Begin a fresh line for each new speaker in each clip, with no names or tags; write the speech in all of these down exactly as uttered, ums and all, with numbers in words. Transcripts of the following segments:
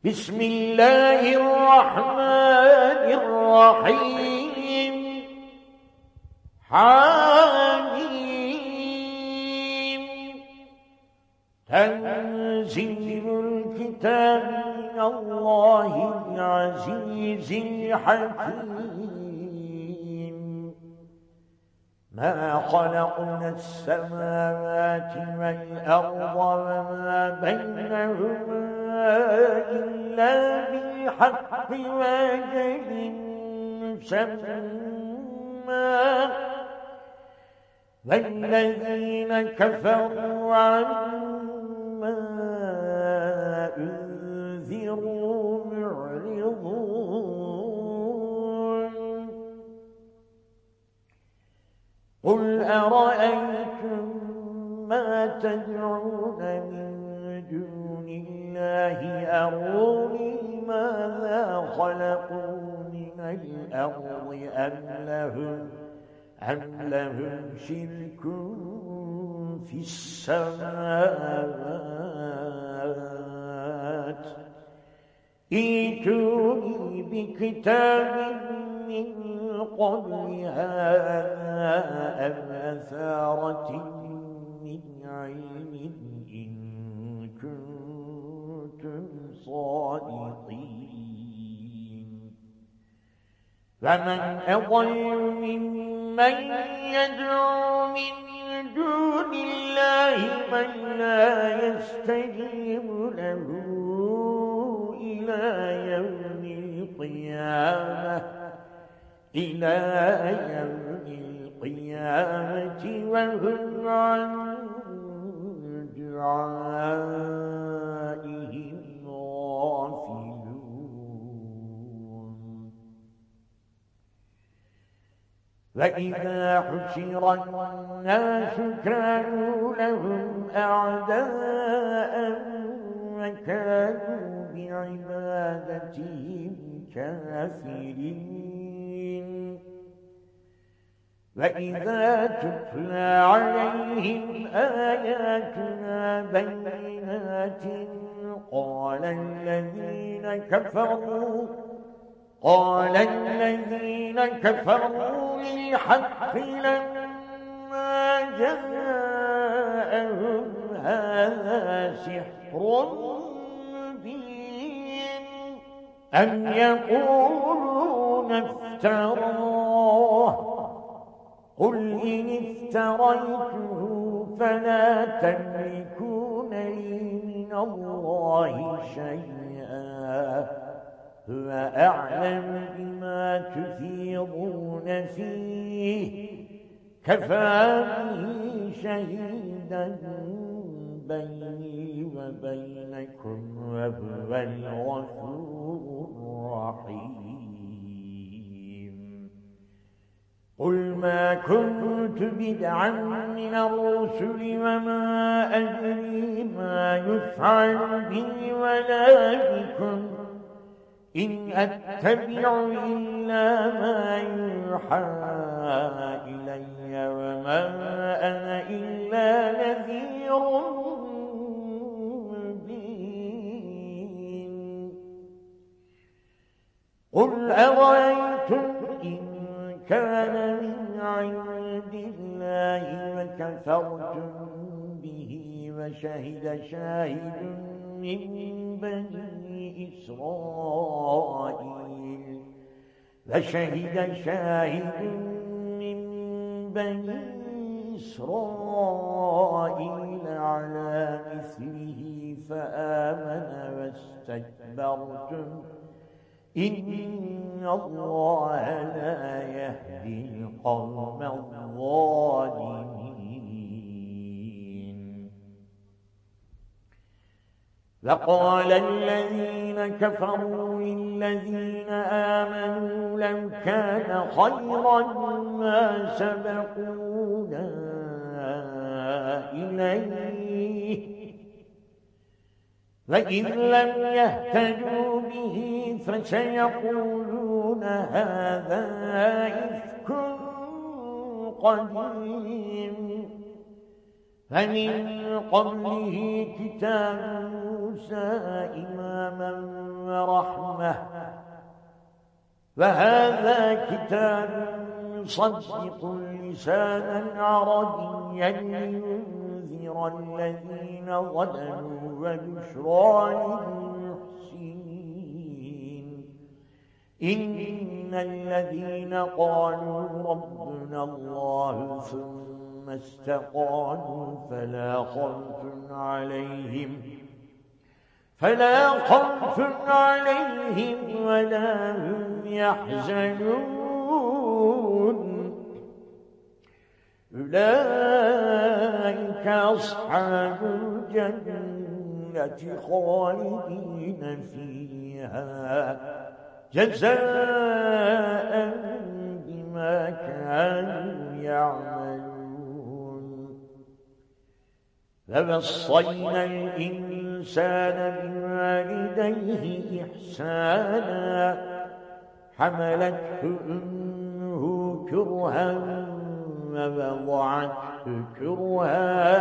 بسم الله الرحمن الرحيم حميم تنزيل الكتاب من الله العزيز الحكيم ما خلقنا السماوات والأرض وما بينهما إلا بالحق وأجل مسمى والذين كفروا عما أنذروا معرضون قل أرأيتم ما تدعون من دون الله أروني ماذا خلقوا من الأرض أم لهم أم لهم شرك في السماوات ائتوني بكتاب من قبل هذا أم أثارة من علم إن كنتم صادقين فمن أضل ممن يدعو من دون الله من لا يستجيب له إلى يوم القيامة إلى يوم القيامة وهم عن دعائهم غافلون وإذا حشر الناس كانوا لهم أعداء وكانوا بعبادتهم كافرين وإذا تتلى عليهم آياتنا بينات قال الذين كفروا قال الذين كفروا للحق لما جاءهم هذا سحر مبين أم يقولون افتراه قل إن افتريته فلا تملكون لي من الله شيئا هو أعلم بما تفيضون فيه كفى به شهيدا بيني وبينكم وهو الغفور الرحيم قل ما كنت بدعا من الرسل وما أدري ما يفعل بي ولا بكم إن أتبع إلا ما يوحى إلي وما أنا إلا نذير مبين قل أرأيتم إن كان من عند الله وكفرتم به وشهد شاهد من بني إسرائيل وشهد شاهد من بني إسرائيل على مثله فآمن واستكبرتم إن الله لا يهدي القوم الظالمين وقال الذين كفروا للذين آمنوا لو كان خيرا ما سبقونا إليه وإذ لم يهتدوا به فسيقولون هذا إفك قديم فمن قبله كتاب موسى إماما ورحمة وهذا كتاب مصدق لسانا عربيا لينذر الذين ظلموا وبشرى للمحسنين إن الذين قالوا ربنا الله ثم استقاموا فلا خوف عليهم فلا خوف عليهم ولا هم يحزنون أولئك أصحاب الجنة خالدين فيها جزاء بما كانوا يعملون فوصينا الإنسان بوالديه إحسانا حملته أمه كرها ووضعته كرها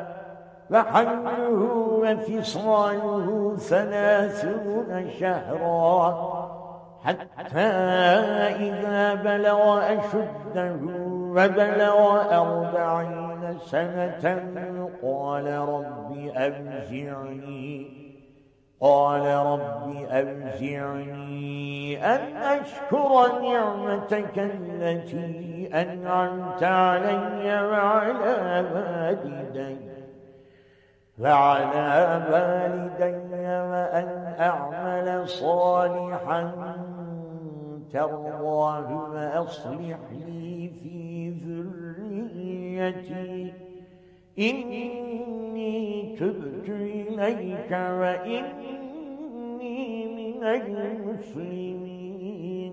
وحمله وفصاله ثلاثون شهرا حتى إذا بلغ أشده وبلغ أربعين سنة قال رب أوزعني قال رب أوزعني أن أشكر نعمتك التي أنعمت علي وعلى والدي وعلى والدي وأن أعمل صالحا ترضاه وأصلح لي في ذريتي إني تبت إليك وإني من المسلمين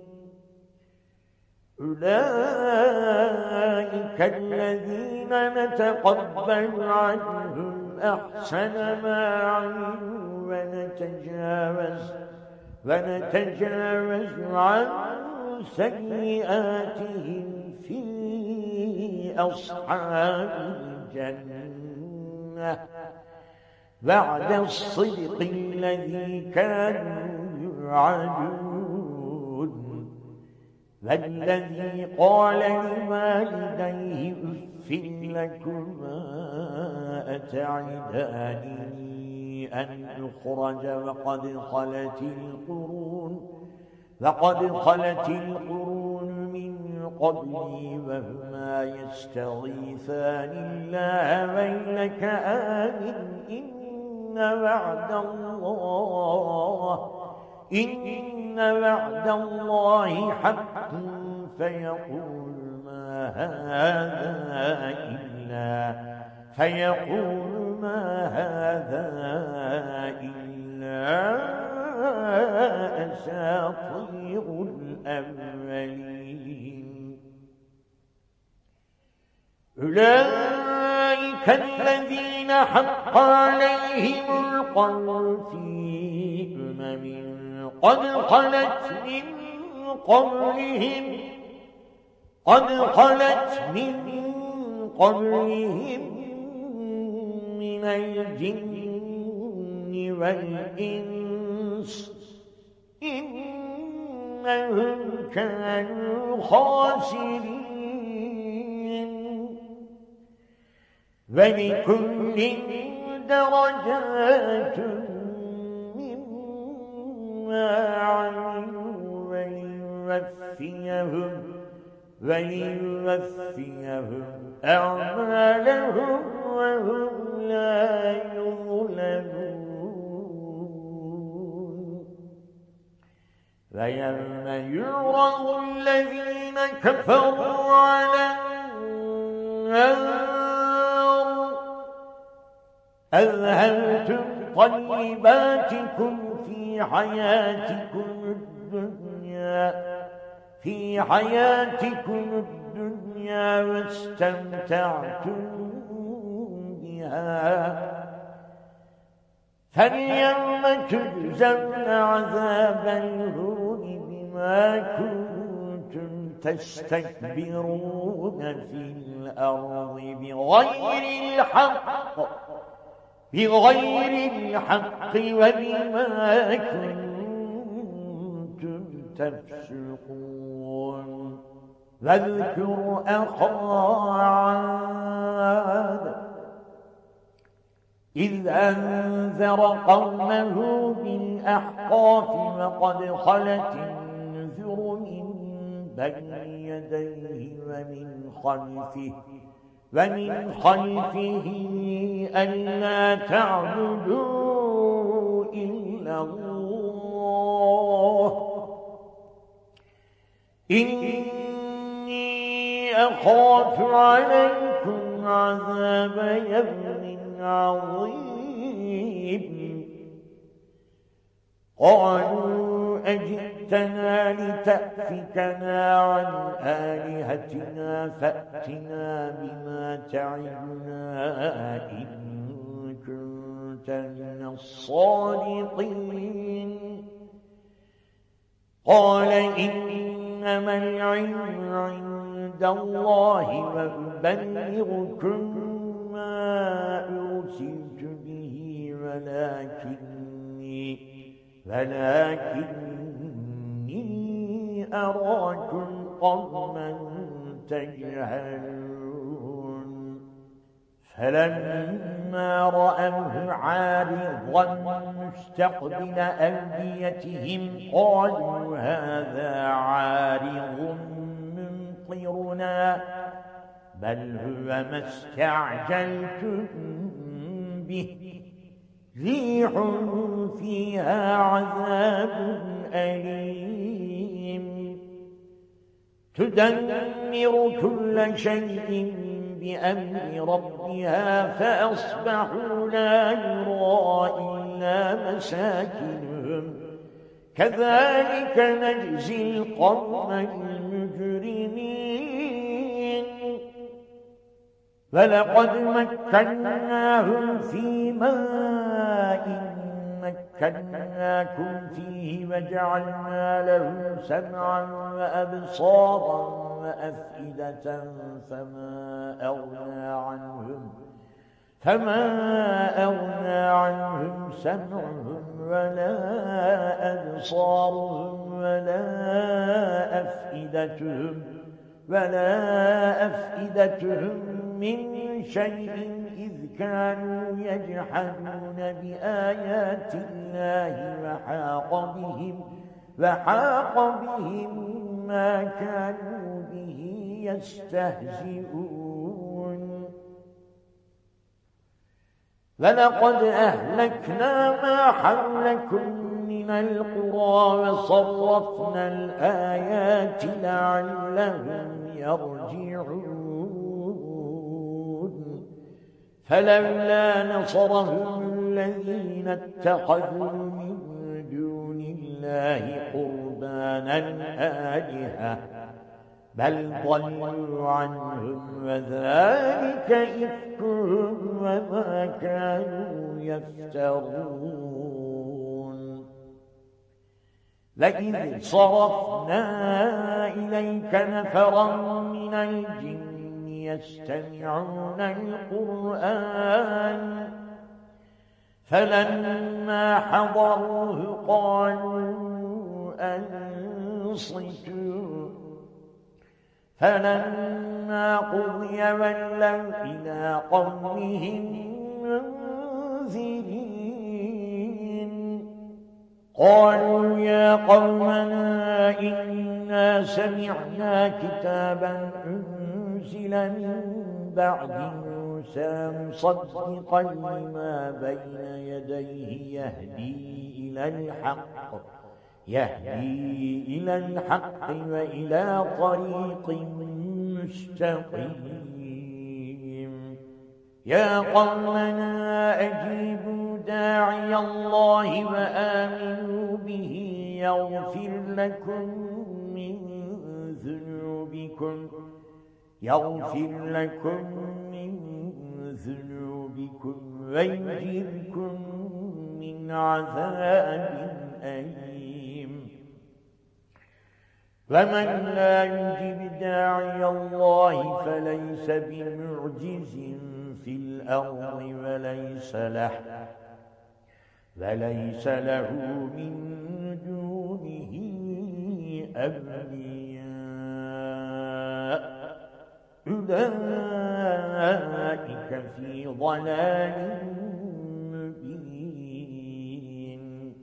أولئك الذين نتقبل عنهم أحسن ما عملوا ونتجاوز ونتجاوز عن سيئاتهم في أصحاب الجنة بعد الصدق الذي كانوا يوعدون والذي قال لوالديه أف لكما أتعدانني أن أخرج وقد خلت القرون وقد خلت القرون من قبلي وهما يستغيثان الله ويلك آمن إن وعد الله إن وعد الله حق فيقول ما هذا إلا فيقول ما هذا إلا أساطير الأولين أولئك الذين حق عليهم القول في أمم قد خلت من قبلهم قد خلت من قبلهم من الجن والإنس إنهم كانوا خاسرين ولكل درجات مما عملوا وليوفيهم وليوفيهم أعمالهم وهم لا يظلمون فيوم يعرض الذين كفروا على النار أذهبتم طيباتكم في حياتكم الدنيا في حياتكم الدنيا واستمتعتم بها فاليوم تجزون عذاب الهون بما كنتم تستكبرون في الأرض بغير الحق بغير الحق وبما كنتم تفسقون واذكر أخا عاد إذ أنذر قومه بالأحقاف وقد خلت النذر من بين يديه ومن خلفه ومن خلفه ألا تعبدوا إلا الله إني أخاف عليكم عذاب يوم عظيم قالوا أجئتنا لتأفكنا عن آلهتنا فأتنا بما تعدنا إن كنت من الصادقين قال إنما العلم عند الله وأبلغكم ما أرسلت به ولكني ولكني أراكم قوما تجهلون فلما رأوه عارضا مستقبل أوديتهم قالوا هذا عارض ممطرنا بل هو ما استعجلتم به ريح فيها عذاب أليم تدمر كل شيء بأمر ربها فأصبحوا لا يرى إلا مساكنهم كذلك نجزي القوم المجرمين ولقد مكناهم في ماء مكناكم فيه وجعلنا لهم سمعا وأبصارا وأفئدة فما أغنى عنهم فما أغنى عنهم سمعهم ولا أبصارهم ولا أفئدتهم ولا أفئدتهم من شيء إذ كانوا يجحدون بآيات الله وحاق بهم وحاق بهم ما كانوا به يستهزئون ولقد أهلكنا ما حولكم من القرى وصرفنا الآيات لعلهم يرجعون فلولا نصرهم الذين اتخذوا من دون الله قربانا آلهة بل ضلوا عنهم وذلك إفكهم وما كانوا يفترون لئن صرفنا إليك نفرا من الجن يستمعون القرآن فلما حضروه قالوا أنصتوا فلما قضي ولوا إلى قومهم منذرين قالوا يا قومنا إنا سمعنا كتابا أنزل من بعد موسى مصدقا لما بين يديه يهدي إلى الحق يهدي إلى الحق وإلى طريق مستقيم يا قومنا أجيبوا داعي الله وآمنوا به يغفر لكم من ذنوبكم يغفر لكم من ذنوبكم ويجركم من عذاب أليم ومن لا يجب داعي الله فليس بمعجز في الأرض وليس له وليس له من دونه أولياء أولئك في ضلال مبين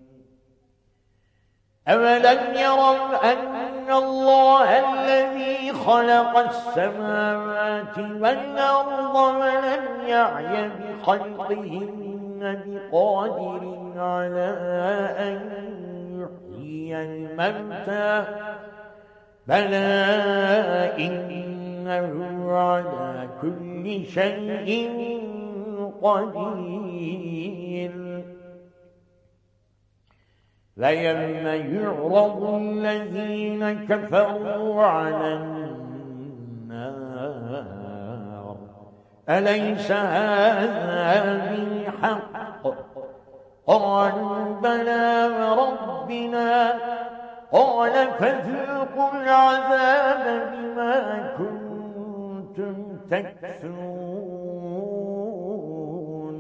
أولم يروا أن الله الذي خلق السماوات والأرض ولم يعي بخلقهن بقادر على أن يحيي الموتى بلى إنه على كل شيء قدير ويوم يعرض الذين كفروا على النار أليس هذا بالحق قالوا بلى وربنا قال فذوقوا العذاب بما كنتم تكفرون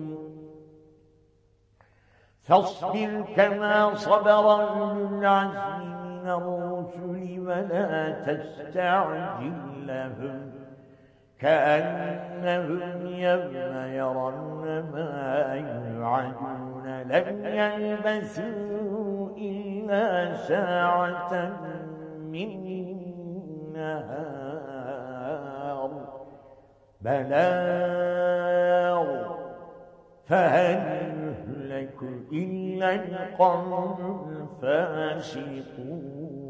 فاصبر كما صبر أولو العزم من الرسل ولا تستعجل لهم كأنهم يوم يرون ما يوعدون لم يلبثوا إلا ساعة من نهار بلاغ فهل يهلك إلا القوم الفاسقون